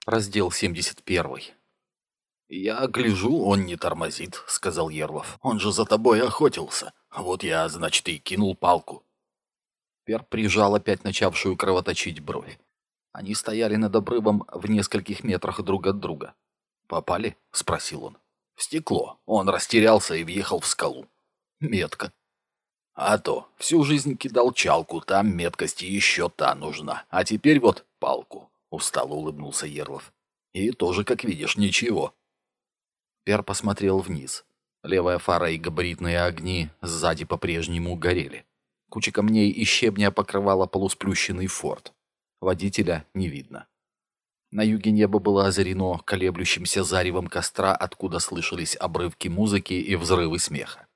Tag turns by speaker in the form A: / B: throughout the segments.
A: Раздел 71. «Я гляжу, он не тормозит», — сказал Ерлов. «Он же за тобой охотился. Вот я, значит, и кинул палку». Пер прижал опять начавшую кровоточить бровь. Они стояли над обрывом в нескольких метрах друг от друга. «Попали?» — спросил он. «В стекло. Он растерялся и въехал в скалу». «Метко». «А то, всю жизнь кидал чалку, там меткость и еще та нужна. А теперь вот палку», — устало улыбнулся Ерлов. «И тоже, как видишь, ничего». Пер посмотрел вниз. Левая фара и габаритные огни сзади по-прежнему горели. Куча камней и щебня покрывала полусплющенный форт. Водителя не видно. На юге небо было озарено колеблющимся заревом костра, откуда слышались обрывки музыки и взрывы смеха.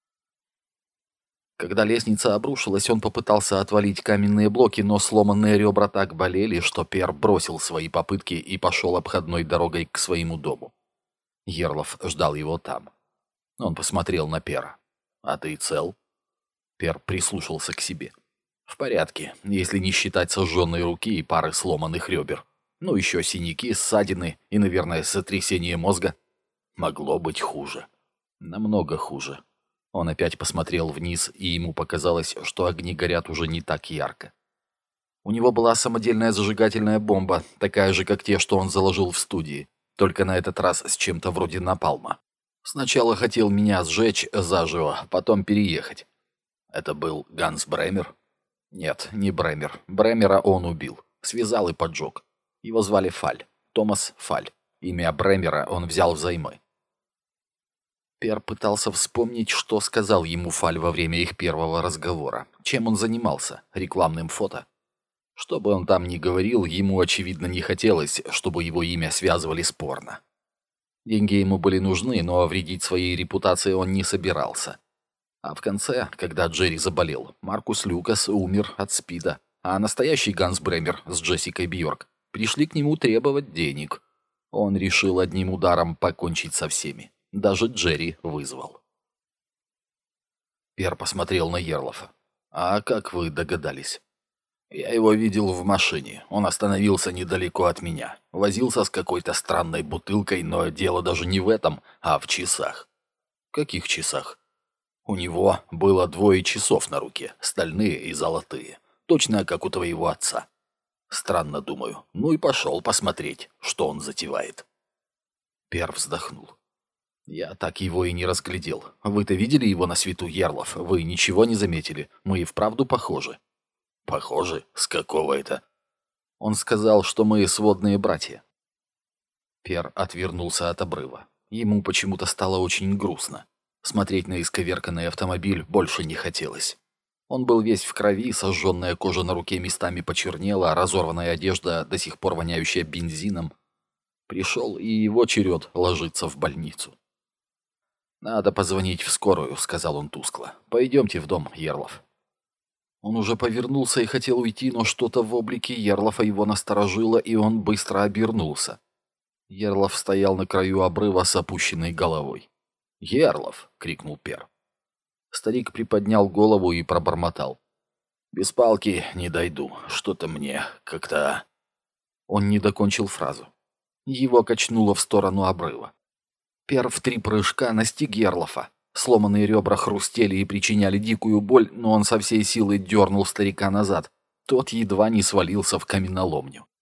A: Когда лестница обрушилась, он попытался отвалить каменные блоки, но сломанные ребра так болели, что Пер бросил свои попытки и пошел обходной дорогой к своему дому. Ерлов ждал его там. Он посмотрел на Пера. «А ты цел?» Пер прислушался к себе. «В порядке, если не считать сожженной руки и пары сломанных ребер. Ну, еще синяки, ссадины и, наверное, сотрясение мозга. Могло быть хуже. Намного хуже». Он опять посмотрел вниз, и ему показалось, что огни горят уже не так ярко. У него была самодельная зажигательная бомба, такая же, как те, что он заложил в студии, только на этот раз с чем-то вроде напалма. Сначала хотел меня сжечь заживо, потом переехать. Это был Ганс Бремер? Нет, не Бремер. Бремера он убил. Связал и поджег. Его звали Фаль. Томас Фаль. Имя Бремера он взял взаймы. Пер пытался вспомнить, что сказал ему Фаль во время их первого разговора. Чем он занимался? Рекламным фото? Что бы он там ни говорил, ему, очевидно, не хотелось, чтобы его имя связывали с порно. Деньги ему были нужны, но вредить своей репутации он не собирался. А в конце, когда Джерри заболел, Маркус Люкас умер от СПИДа, а настоящий Ганс Бремер с Джессикой Бьорк пришли к нему требовать денег. Он решил одним ударом покончить со всеми. Даже Джерри вызвал. Пер посмотрел на Ерлофа. «А как вы догадались?» «Я его видел в машине. Он остановился недалеко от меня. Возился с какой-то странной бутылкой, но дело даже не в этом, а в часах». «Каких часах?» «У него было 2 часов на руке, стальные и золотые. Точно как у твоего отца. Странно, думаю. Ну и пошел посмотреть, что он затевает». Пер вздохнул. «Я так его и не разглядел. Вы-то видели его на свету, Ерлов? Вы ничего не заметили? Мы и вправду похожи». «Похожи? С какого это?» Он сказал, что мы сводные братья. Пер отвернулся от обрыва. Ему почему-то стало очень грустно. Смотреть на исковерканный автомобиль больше не хотелось. Он был весь в крови, сожженная кожа на руке местами почернела, разорванная одежда, до сих пор воняющая бензином. Пришел и его черед ложиться в больницу. «Надо позвонить в скорую», — сказал он тускло. «Пойдемте в дом, Ерлов». Он уже повернулся и хотел уйти, но что-то в облике Ерлофа его насторожило, и он быстро обернулся. Ерлов стоял на краю обрыва с опущенной головой. «Ерлов!» — крикнул Пер. Старик приподнял голову и пробормотал. «Без палки не дойду. Что-то мне как-то...» Он не докончил фразу. Его качнуло в сторону обрыва. Пер в 3 прыжка настиг Ерлофа. Сломанные ребра хрустели и причиняли дикую боль, но он со всей силы дернул старика назад. Тот едва не свалился в каменоломню.